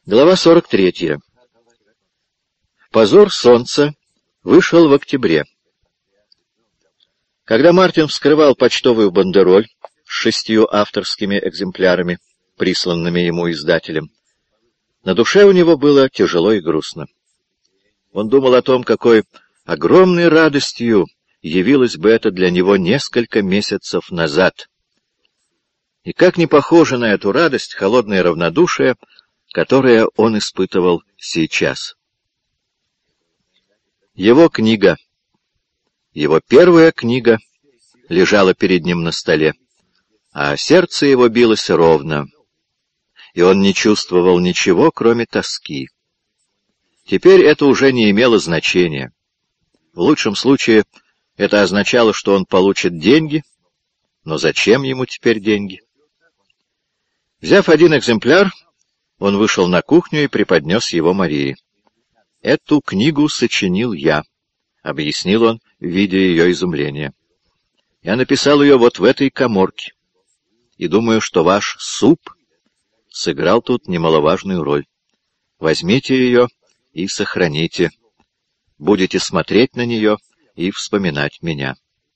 Глава 43. «Позор солнца» вышел в октябре. Когда Мартин вскрывал почтовую бандероль с 6 авторскими экземплярами, присланными ему издателем, на душе у него было тяжело и грустно. Он думал о том, какой огромной радостью явилось бы это для него несколько месяцев назад. И как не похоже на эту радость холодное равнодушие, которое он испытывал сейчас. Его книга, его первая книга, лежала перед ним на столе, а сердце его билось ровно, и он не чувствовал ничего, кроме тоски. Теперь это уже не имело значения. В лучшем случае это означало, что он получит деньги, но зачем ему теперь деньги? Взяв один экземпляр, он вышел на кухню и преподнес его Марии. «Эту книгу сочинил я», — объяснил он, видя ее изумление. «Я написал ее вот в этой каморке, и думаю, что ваш суп сыграл тут немаловажную роль. Возьмите ее и сохраните. Будете смотреть на нее и вспоминать меня».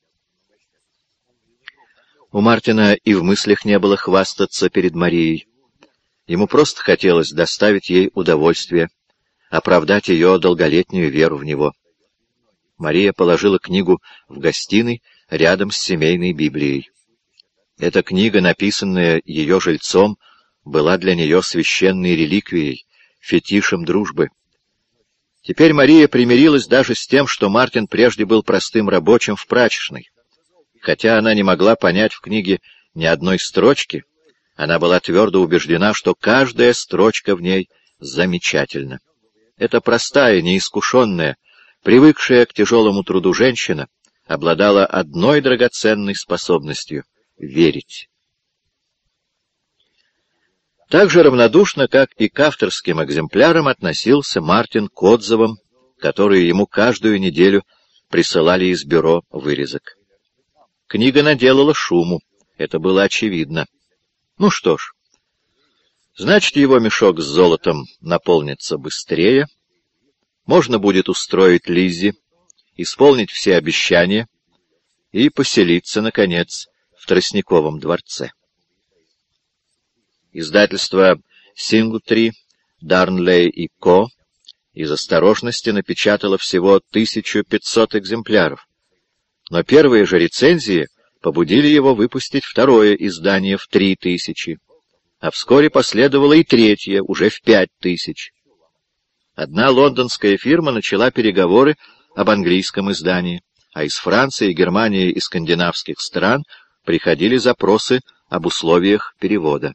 У Мартина и в мыслях не было хвастаться перед Марией. Ему просто хотелось доставить ей удовольствие, оправдать ее долголетнюю веру в него. Мария положила книгу в гостиной рядом с семейной Библией. Эта книга, написанная ее жильцом, была для нее священной реликвией, фетишем дружбы. Теперь Мария примирилась даже с тем, что Мартин прежде был простым рабочим в прачечной. Хотя она не могла понять в книге ни одной строчки, она была твердо убеждена, что каждая строчка в ней замечательна. Эта простая, неискушенная, привыкшая к тяжелому труду женщина обладала одной драгоценной способностью — верить. Так же равнодушно, как и к авторским экземплярам, относился Мартин к отзывам, которые ему каждую неделю присылали из бюро вырезок. Книга наделала шуму, это было очевидно. Ну что ж, значит, его мешок с золотом наполнится быстрее, можно будет устроить Лиззи, исполнить все обещания и поселиться, наконец, в Тростниковом дворце. Издательство «Синглтри», «Дарнлей и Ко» из осторожности напечатало всего 1500 экземпляров, но первые же рецензии побудили его выпустить второе издание в 3000, а вскоре последовало и третье, уже в 5000. Одна лондонская фирма начала переговоры об английском издании, а из Франции, Германии и скандинавских стран приходили запросы об условиях перевода.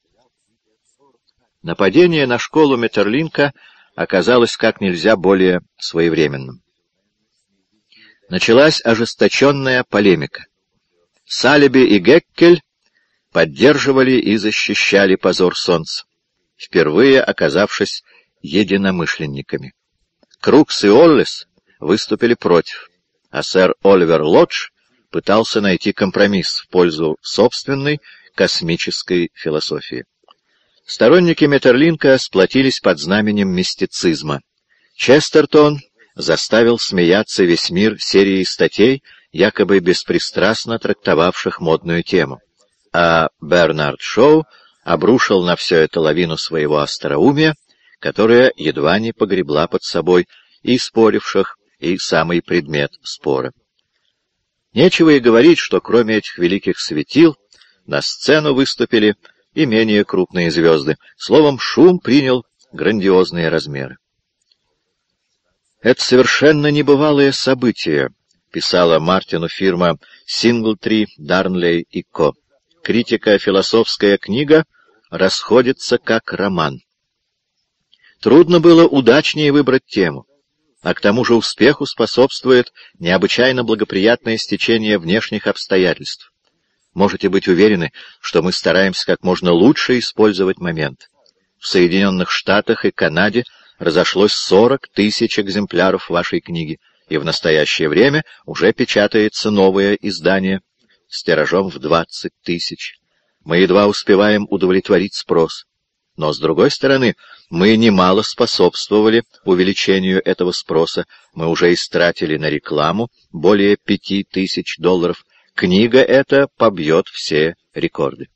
Нападение на школу Метерлинка оказалось как нельзя более своевременным. Началась ожесточенная полемика. Салеби и Геккель поддерживали и защищали позор солнца, впервые оказавшись единомышленниками. Крукс и Оллес выступили против, а сэр Оливер Лодж пытался найти компромисс в пользу собственной космической философии. Сторонники Метерлинка сплотились под знаменем мистицизма. Честертон заставил смеяться весь мир серией статей, якобы беспристрастно трактовавших модную тему, а Бернард Шоу обрушил на все это лавину своего остроумия, которая едва не погребла под собой и споривших, и самый предмет спора. Нечего и говорить, что кроме этих великих светил на сцену выступили и менее крупные звезды. Словом, шум принял грандиозные размеры. «Это совершенно небывалое событие», — писала Мартину фирма «Синглтри, Дарнлей и Ко». «Критико-философская книга расходится как роман». Трудно было удачнее выбрать тему, а к тому же успеху способствует необычайно благоприятное стечение внешних обстоятельств. Можете быть уверены, что мы стараемся как можно лучше использовать момент. В Соединенных Штатах и Канаде разошлось 40 000 экземпляров вашей книги, и в настоящее время уже печатается новое издание с тиражом в 20 000. Мы едва успеваем удовлетворить спрос. Но, с другой стороны, мы немало способствовали увеличению этого спроса. Мы уже истратили на рекламу более $5000. Книга эта побьет все рекорды.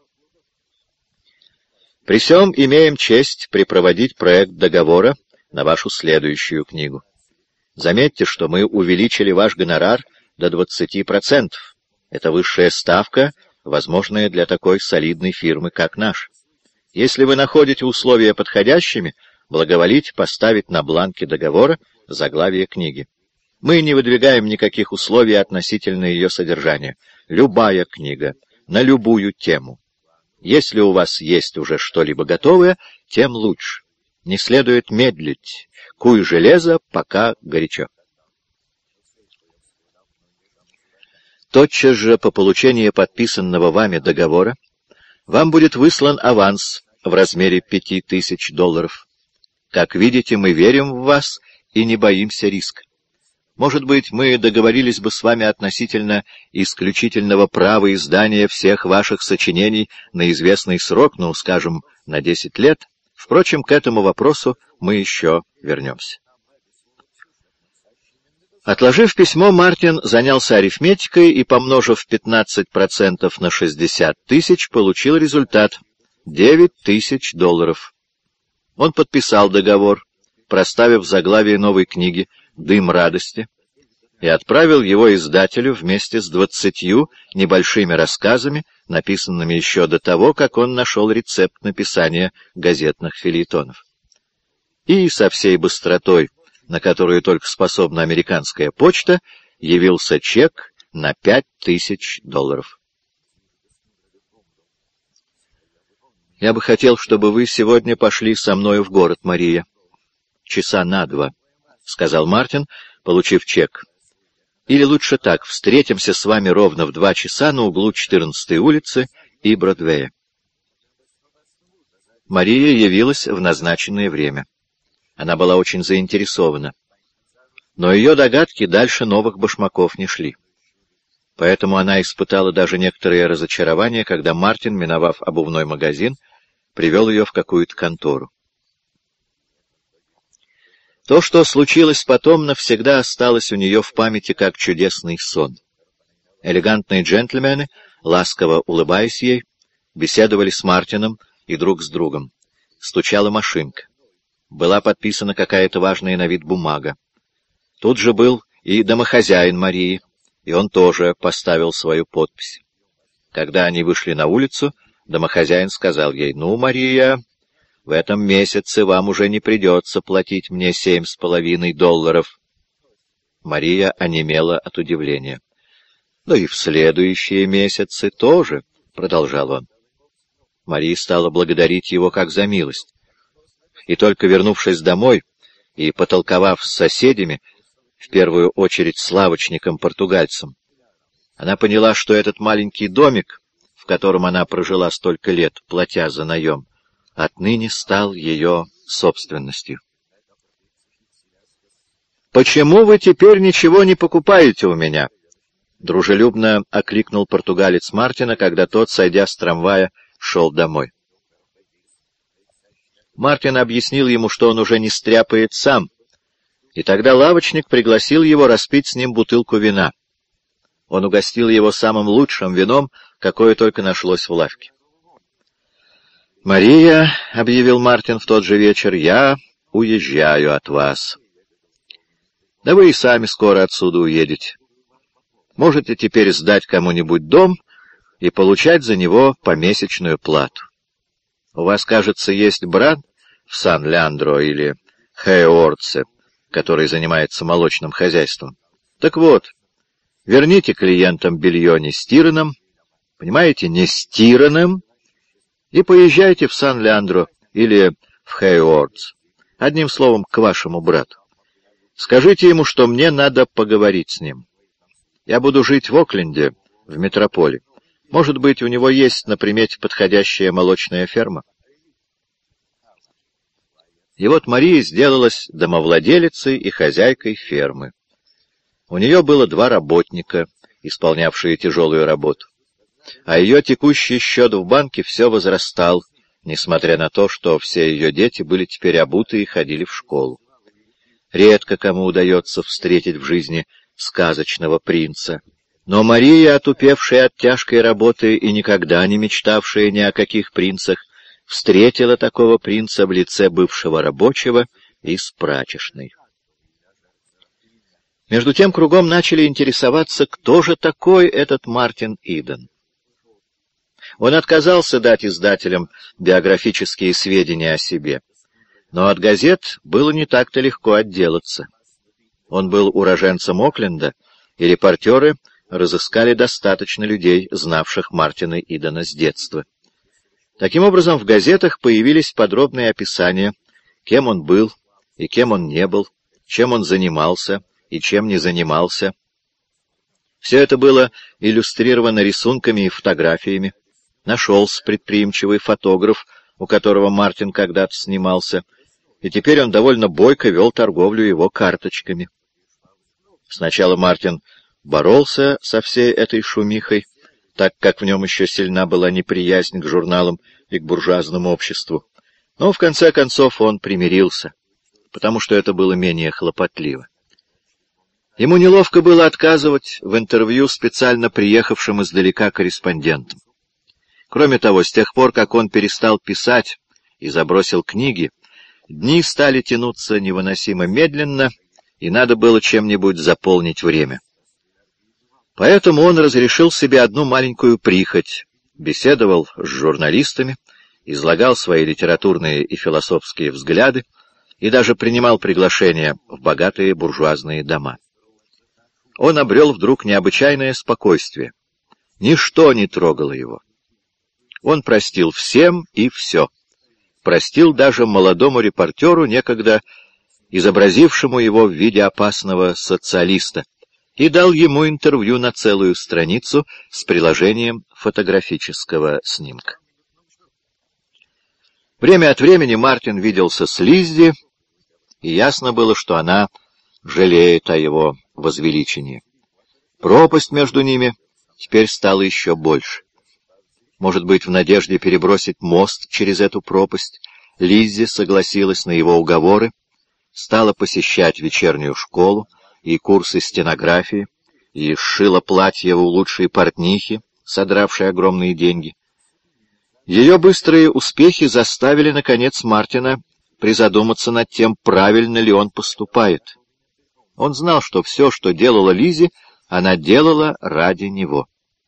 При сём имеем честь припроводить проект договора на вашу следующую книгу. Заметьте, что мы увеличили ваш гонорар до 20%. Это высшая ставка, возможная для такой солидной фирмы, как наша. Если вы находите условия подходящими, благоволите поставить на бланке договора заглавие книги. Мы не выдвигаем никаких условий относительно ее содержания. Любая книга, на любую тему. Если у вас есть уже что-либо готовое, тем лучше. Не следует медлить. Куй железо, пока горячо. Тотчас же по получении подписанного вами договора вам будет выслан аванс в размере $5000. Как видите, мы верим в вас и не боимся риска. Может быть, мы договорились бы с вами относительно исключительного права издания всех ваших сочинений на известный срок, ну, скажем, на 10 лет. Впрочем, к этому вопросу мы еще вернемся. Отложив письмо, Мартин занялся арифметикой и, помножив 15% на 60 тысяч, получил результат — $9000. Он подписал договор, проставив заглавие новой книги «Дым радости», и отправил его издателю вместе с 20 небольшими рассказами, написанными еще до того, как он нашел рецепт написания газетных фельетонов. И со всей быстротой, на которую только способна американская почта, явился чек на $5000. «Я бы хотел, чтобы вы сегодня пошли со мною в город, Мария. Часа на 2, — сказал Мартин, получив чек. Или лучше так, встретимся с вами ровно в 2 часа на углу 14-й улицы и Бродвея». Мария явилась в назначенное время. Она была очень заинтересована. Но ее догадки дальше новых башмаков не шли. Поэтому она испытала даже некоторое разочарование, когда Мартин, миновав обувной магазин, привел ее в какую-то контору. То, что случилось потом, навсегда осталось у нее в памяти как чудесный сон. Элегантные джентльмены, ласково улыбаясь ей, беседовали с Мартином и друг с другом. Стучала машинка. Была подписана какая-то важная на вид бумага. Тут же был и домохозяин Марии, и он тоже поставил свою подпись. Когда они вышли на улицу, домохозяин сказал ей: «Ну, Мария, в этом месяце вам уже не придется платить мне $7,5. Мария онемела от удивления. «Ну и в следующие месяцы тоже», — продолжал он. Мария стала благодарить его как за милость. И только вернувшись домой и потолковав с соседями, в первую очередь с лавочником-португальцем, она поняла, что этот маленький домик, в котором она прожила столько лет, платя за наем, отныне стал ее собственностью. «Почему вы теперь ничего не покупаете у меня?» — дружелюбно окликнул португалец Мартина, когда тот, сойдя с трамвая, шел домой. Мартин объяснил ему, что он уже не стряпает сам, и тогда лавочник пригласил его распить с ним бутылку вина. Он угостил его самым лучшим вином, какое только нашлось в лавке. «Мария, — объявил Мартин в тот же вечер, — я уезжаю от вас. Да вы и сами скоро отсюда уедете. Можете теперь сдать кому-нибудь дом и получать за него помесячную плату. У вас, кажется, есть брат в Сан-Леандро или Хейорце, который занимается молочным хозяйством. Так вот, верните клиентам белье не стиранным, понимаете, не стиранным, и поезжайте в Сан-Леандро или в Хейорце. Одним словом, к вашему брату. Скажите ему, что мне надо поговорить с ним. Я буду жить в Окленде, в метрополе. Может быть, у него есть на примете подходящая молочная ферма?» И вот Мария сделалась домовладелицей и хозяйкой фермы. У нее было 2 работника, исполнявшие тяжелую работу. А ее текущий счет в банке все возрастал, несмотря на то, что все ее дети были теперь обуты и ходили в школу. Редко кому удается встретить в жизни сказочного принца. Но Мария, отупевшая от тяжкой работы и никогда не мечтавшая ни о каких принцах, встретила такого принца в лице бывшего рабочего из прачечной. Между тем кругом начали интересоваться, кто же такой этот Мартин Иден. Он отказался дать издателям биографические сведения о себе, но от газет было не так-то легко отделаться. Он был уроженцем Окленда, и репортеры разыскали достаточно людей, знавших Мартина Идена с детства. Таким образом, в газетах появились подробные описания, кем он был и кем он не был, чем он занимался и чем не занимался. Все это было иллюстрировано рисунками и фотографиями. Нашелся предприимчивый фотограф, у которого Мартин когда-то снимался, и теперь он довольно бойко вел торговлю его карточками. Сначала Мартин боролся со всей этой шумихой, так как в нем еще сильна была неприязнь к журналам и к буржуазному обществу. Но в конце концов он примирился, потому что это было менее хлопотливо. Ему неловко было отказывать в интервью специально приехавшим издалека корреспондентам. Кроме того, с тех пор, как он перестал писать и забросил книги, дни стали тянуться невыносимо медленно, и надо было чем-нибудь заполнить время. Поэтому он разрешил себе одну маленькую прихоть, беседовал с журналистами, излагал свои литературные и философские взгляды и даже принимал приглашения в богатые буржуазные дома. Он обрел вдруг необычайное спокойствие. Ничто не трогало его. Он простил всем и все. Простил даже молодому репортеру, некогда изобразившему его в виде опасного социалиста, и дал ему интервью на целую страницу с приложением фотографического снимка. Время от времени Мартин виделся с Лиззи, и ясно было, что она жалеет о его возвеличении. Пропасть между ними теперь стала еще больше. Может быть, в надежде перебросить мост через эту пропасть, Лиззи согласилась на его уговоры, стала посещать вечернюю школу и курсы стенографии, и сшила платье у лучшей портнихи, содравшей огромные деньги. Ее быстрые успехи заставили, наконец, Мартина призадуматься над тем, правильно ли он поступает. Он знал, что все, что делала Лиззи, она делала ради него.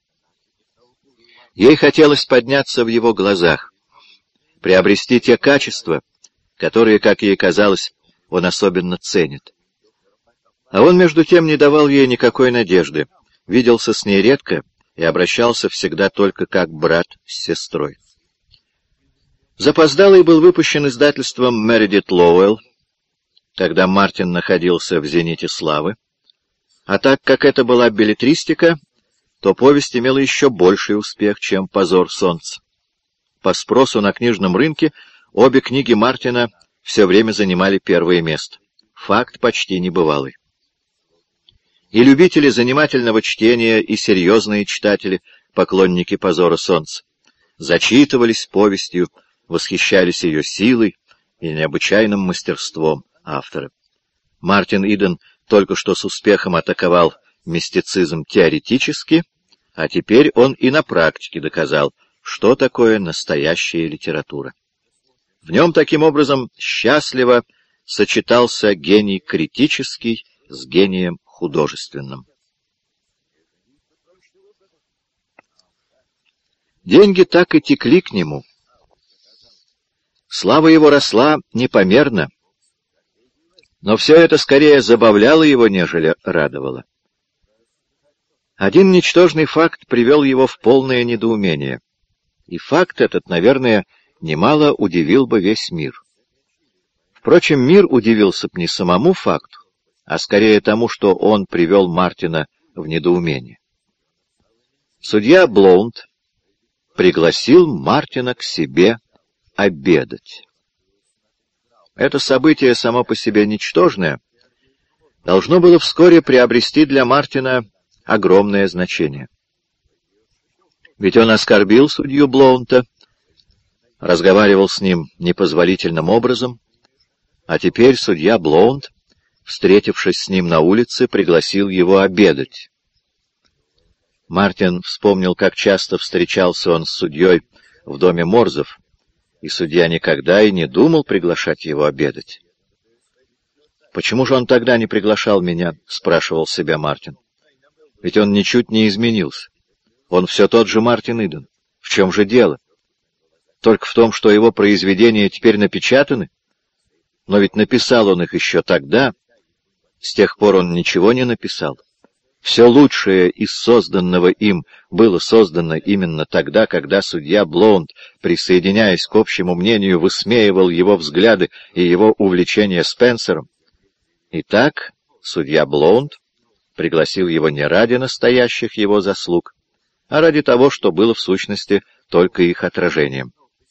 Ей хотелось подняться в его глазах, приобрести те качества, которые, как ей казалось, он особенно ценит. А он, между тем, не давал ей никакой надежды, виделся с ней редко и обращался всегда только как брат с сестрой. Запоздалый был выпущен издательством Мередит Лоуэлл, когда Мартин находился в зените славы, а так как это была беллетристика, то повесть имела еще больший успех, чем «Позор солнца». По спросу на книжном рынке обе книги Мартина все время занимали первое место. Факт почти небывалый. И любители занимательного чтения, и серьезные читатели, поклонники «Позора солнца», зачитывались повестью, восхищались ее силой и необычайным мастерством автора. Мартин Иден только что с успехом атаковал мистицизм теоретически, а теперь он и на практике доказал, что такое настоящая литература. В нем таким образом счастливо сочетался гений критический с гением художественным. Деньги так и текли к нему. Слава его росла непомерно, но все это скорее забавляло его, нежели радовало. Один ничтожный факт привел его в полное недоумение, и факт этот, наверное, немало удивил бы весь мир. Впрочем, мир удивился б не самому факту, а скорее тому, что он привел Мартина в недоумение. Судья Блоунд пригласил Мартина к себе обедать. Это событие, само по себе ничтожное, должно было вскоре приобрести для Мартина огромное значение. Ведь он оскорбил судью Блоунта, разговаривал с ним непозволительным образом, а теперь судья Блоунд, встретившись с ним на улице, пригласил его обедать. Мартин вспомнил, как часто встречался он с судьей в доме Морзов, и судья никогда и не думал приглашать его обедать. «Почему же он тогда не приглашал меня?» — спрашивал себя Мартин. «Ведь он ничуть не изменился. Он все тот же Мартин Иден. В чем же дело? Только в том, что его произведения теперь напечатаны? Но ведь написал он их еще тогда. С тех пор он ничего не написал. Все лучшее из созданного им было создано именно тогда, когда судья Блоунд, присоединяясь к общему мнению, высмеивал его взгляды и его увлечение Спенсером. Итак, судья Блоунд пригласил его не ради настоящих его заслуг, а ради того, что было в сущности только их отражением.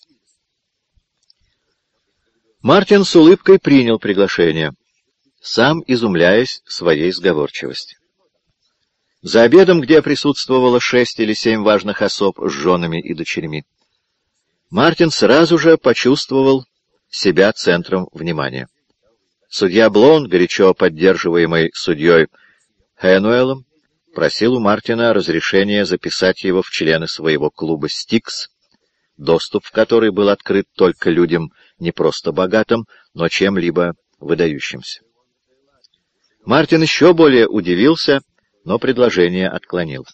Мартин с улыбкой принял приглашение, сам изумляясь своей сговорчивости. За обедом, где присутствовало 6 или 7 важных особ с женами и дочерьми, Мартин сразу же почувствовал себя центром внимания. Судья Блоунд, горячо поддерживаемый судьей Хэнуэлом, просил у Мартина разрешения записать его в члены своего клуба «Стикс», доступ в который был открыт только людям не просто богатым, но чем-либо выдающимся. Мартин еще более удивился, но предложение отклонил.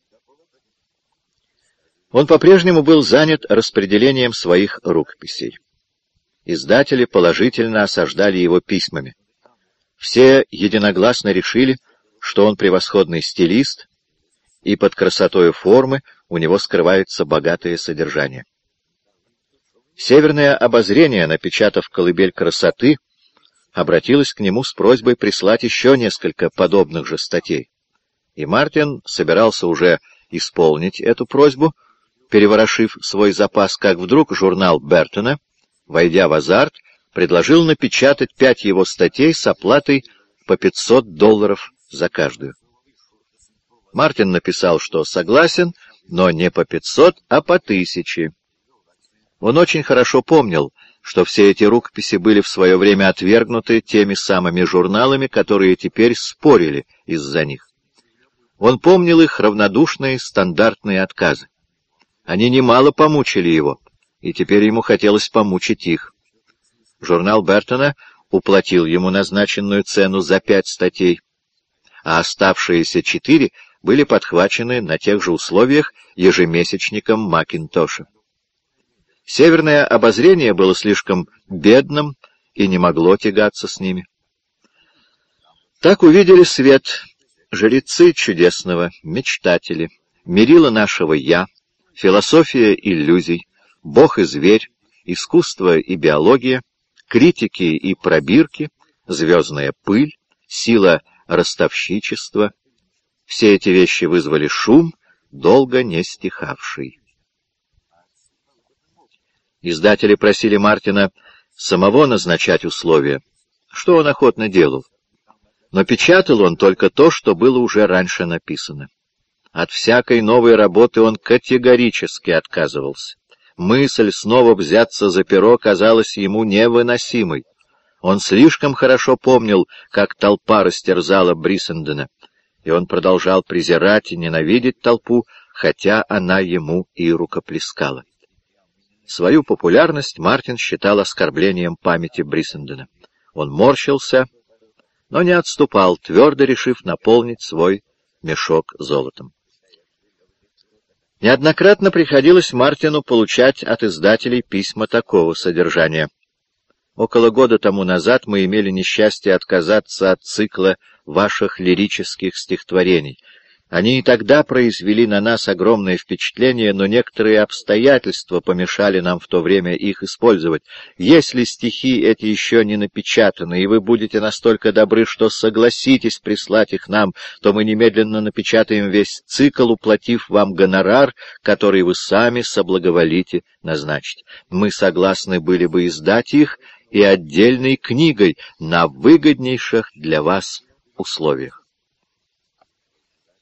Он по-прежнему был занят распределением своих рукописей. Издатели положительно осаждали его письмами. Все единогласно решили, что он превосходный стилист, и под красотой формы у него скрывается богатое содержание. Северное обозрение, напечатав «Колыбель красоты», обратилось к нему с просьбой прислать еще несколько подобных же статей. И Мартин собирался уже исполнить эту просьбу, переворошив свой запас, как вдруг журнал Бертона, войдя в азарт, предложил напечатать 5 его статей с оплатой по $500 за каждую. Мартин написал, что согласен, но не по 500, а по 1000. Он очень хорошо помнил, что все эти рукописи были в свое время отвергнуты теми самыми журналами, которые теперь спорили из-за них. Он помнил их равнодушные стандартные отказы. Они немало помучили его, и теперь ему хотелось помучить их. Журнал Бертона уплатил ему назначенную цену за 5 статей, а оставшиеся 4 были подхвачены на тех же условиях ежемесячником Макинтоша. Северное обозрение было слишком бедным и не могло тягаться с ними. Так увидели свет жрецы чудесного, мечтатели, мерило нашего «я», философия иллюзий, Бог и зверь, искусство и биология, критики и пробирки, звездная пыль, сила ростовщичества. Все эти вещи вызвали шум, долго не стихавший. Издатели просили Мартина самого назначать условия, что он охотно делал. Но печатал он только то, что было уже раньше написано. От всякой новой работы он категорически отказывался. Мысль снова взяться за перо казалась ему невыносимой. Он слишком хорошо помнил, как толпа растерзала Бриссендена, и он продолжал презирать и ненавидеть толпу, хотя она ему и рукоплескала. Свою популярность Мартин считал оскорблением памяти Бриссендена. Он морщился, но не отступал, твердо решив наполнить свой мешок золотом. Неоднократно приходилось Мартину получать от издателей письма такого содержания. Около года тому назад мы имели несчастье отказаться от цикла ваших лирических стихотворений. Они и тогда произвели на нас огромное впечатление, но некоторые обстоятельства помешали нам в то время их использовать. Если стихи эти еще не напечатаны, и вы будете настолько добры, что согласитесь прислать их нам, то мы немедленно напечатаем весь цикл, уплатив вам гонорар, который вы сами соблаговолите назначить. Мы согласны были бы издать их и отдельной книгой на выгоднейших для вас условиях.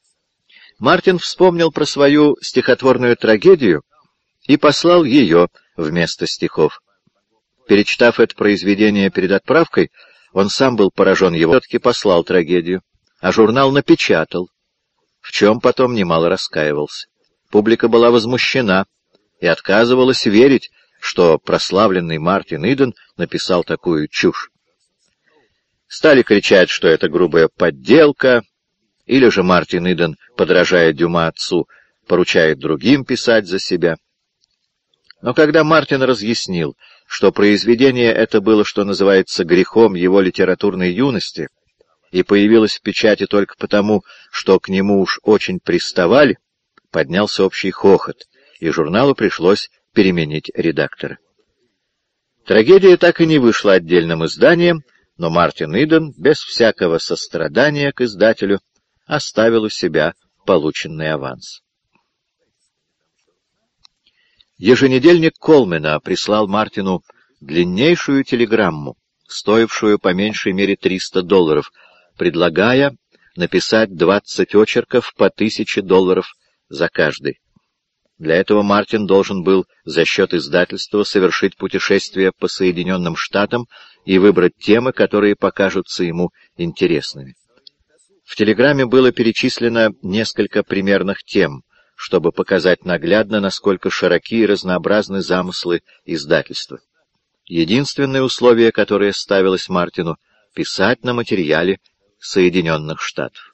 Мартин вспомнил про свою стихотворную трагедию и послал ее вместо стихов. Перечитав это произведение перед отправкой, он сам был поражен его, все-таки послал трагедию, а журнал напечатал, в чем потом немало раскаивался. Публика была возмущена и отказывалась верить, что прославленный Мартин Иден написал такую чушь. Стали кричать, что это грубая подделка, или же Мартин Иден, подражая Дюма отцу, поручает другим писать за себя. Но когда Мартин разъяснил, что произведение это было, что называется, грехом его литературной юности, и появилось в печати только потому, что к нему уж очень приставали, поднялся общий хохот, и журналу пришлось переменить редактора. Трагедия так и не вышла отдельным изданием, но Мартин Иден, без всякого сострадания к издателю, оставил у себя полученный аванс. Еженедельник Колмена прислал Мартину длиннейшую телеграмму, стоившую по меньшей мере $300, предлагая написать 20 очерков по $1000 за каждый. Для этого Мартин должен был за счет издательства совершить путешествие по Соединенным Штатам и выбрать темы, которые покажутся ему интересными. В телеграмме было перечислено несколько примерных тем, чтобы показать наглядно, насколько широки и разнообразны замыслы издательства. Единственное условие, которое ставилось Мартину — писать на материале Соединенных Штатов.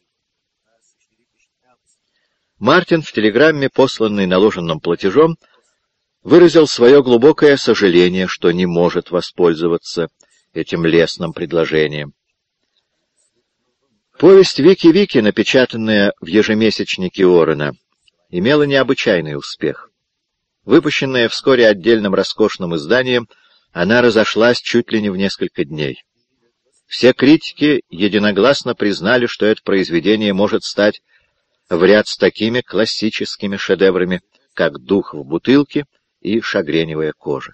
Мартин в телеграмме, посланной наложенным платежом, выразил свое глубокое сожаление, что не может воспользоваться этим лестным предложением. Повесть «Вики-Вики», напечатанная в ежемесячнике Уоррена, имела необычайный успех. Выпущенная вскоре отдельным роскошным изданием, она разошлась чуть ли не в несколько дней. Все критики единогласно признали, что это произведение может стать в ряд с такими классическими шедеврами, как «Дух в бутылке» и «Шагреневая кожа».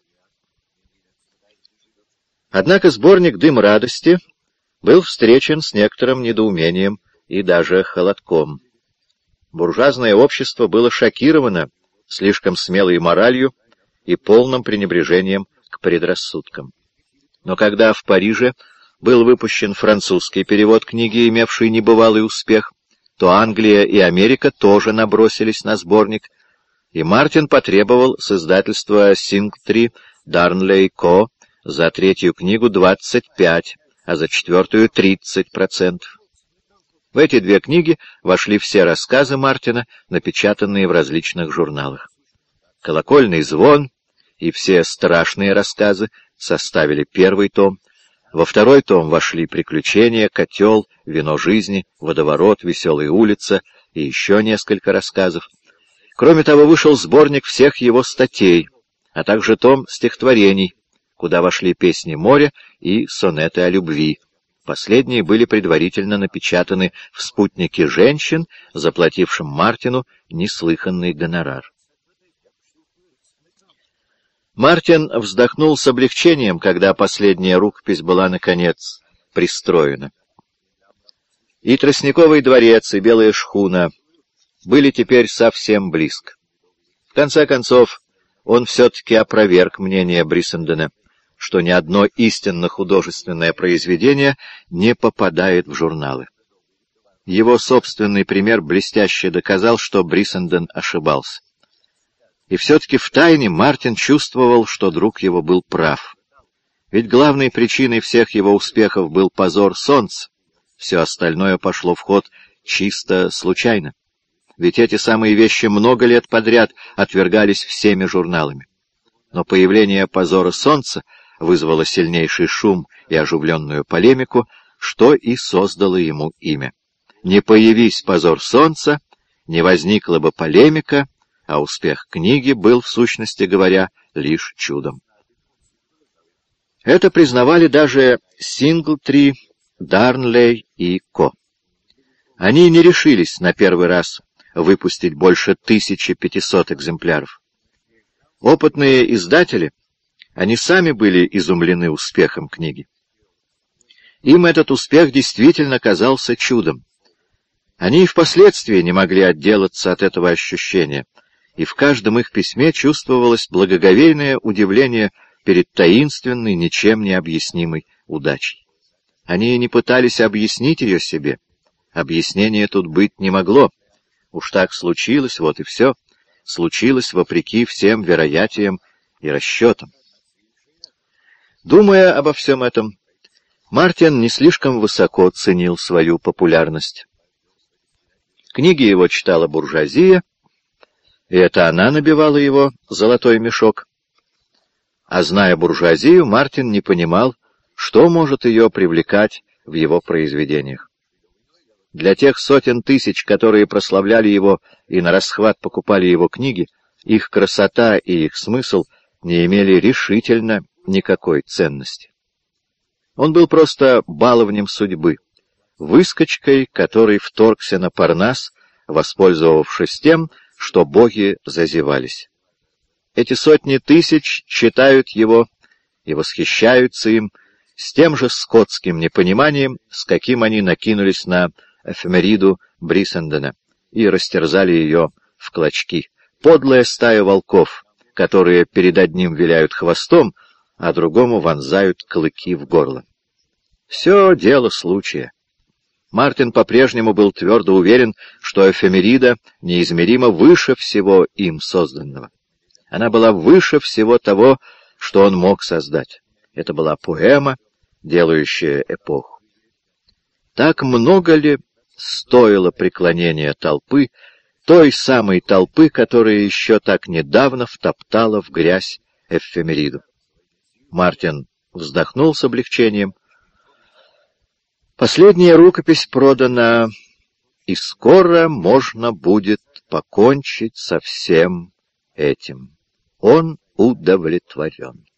Однако сборник «Дым радости» был встречен с некоторым недоумением и даже холодком. Буржуазное общество было шокировано слишком смелой моралью и полным пренебрежением к предрассудкам. Но когда в Париже был выпущен французский перевод книги, имевший небывалый успех, то Англия и Америка тоже набросились на сборник, и Мартин потребовал с издательства Singtree Darnley Co. за третью книгу 25%, а за четвертую 30%. В эти две книги вошли все рассказы Мартина, напечатанные в различных журналах. «Колокольный звон» и все страшные рассказы составили первый том. Во второй том вошли «Приключения», «Котел», «Вино жизни», «Водоворот», «Веселая улица» и еще несколько рассказов. Кроме того, вышел сборник всех его статей, а также том стихотворений, куда вошли «Песни моря» и «Сонеты о любви». Последние были предварительно напечатаны в «Спутнике женщин», заплатившим Мартину неслыханный гонорар. Мартин вздохнул с облегчением, когда последняя рукопись была, наконец, пристроена. И Тростниковый дворец, и Белая шхуна были теперь совсем близко. В конце концов, он все-таки опроверг мнение Бриссендена, что ни одно истинно художественное произведение не попадает в журналы. Его собственный пример блестяще доказал, что Бриссенден ошибался. И все-таки втайне Мартин чувствовал, что друг его был прав. Ведь главной причиной всех его успехов был позор солнца, все остальное пошло в ход чисто случайно. Ведь эти самые вещи много лет подряд отвергались всеми журналами. Но появление позора солнца вызвало сильнейший шум и оживленную полемику, что и создало ему имя. Не появись позор солнца, не возникла бы полемика, а успех книги был, в сущности говоря, лишь чудом. Это признавали даже Singtree, Darnley и Co. Они не решились на первый раз выпустить больше 1500 экземпляров. Опытные издатели, они сами были изумлены успехом книги. Им этот успех действительно казался чудом. Они и впоследствии не могли отделаться от этого ощущения, и в каждом их письме чувствовалось благоговейное удивление перед таинственной, ничем не объяснимой удачей. Они не пытались объяснить ее себе. Объяснения тут быть не могло. Уж так случилось, вот и все. Случилось вопреки всем вероятиям и расчетам. Думая обо всем этом, Мартин не слишком высоко ценил свою популярность. Книги его читала буржуазия, и это она набивала его золотой мешок. А зная буржуазию, Мартин не понимал, что может ее привлекать в его произведениях. Для тех сотен тысяч, которые прославляли его и нарасхват покупали его книги, их красота и их смысл не имели решительно никакой ценности. Он был просто баловнем судьбы, выскочкой, который вторгся на Парнас, воспользовавшись тем, что боги зазевались. Эти сотни тысяч читают его и восхищаются им с тем же скотским непониманием, с каким они накинулись на эфемериду Бриссендена и растерзали ее в клочки. Подлая стая волков, которые перед одним виляют хвостом, а другому вонзают клыки в горло. Все дело случая. Мартин по-прежнему был твердо уверен, что эфемерида неизмеримо выше всего им созданного. Она была выше всего того, что он мог создать. Это была поэма, делающая эпоху. Так много ли стоило преклонение толпы, той самой толпы, которая еще так недавно втоптала в грязь эфемериду? Мартин вздохнул с облегчением. Последняя рукопись продана, и скоро можно будет покончить со всем этим. Он удовлетворен.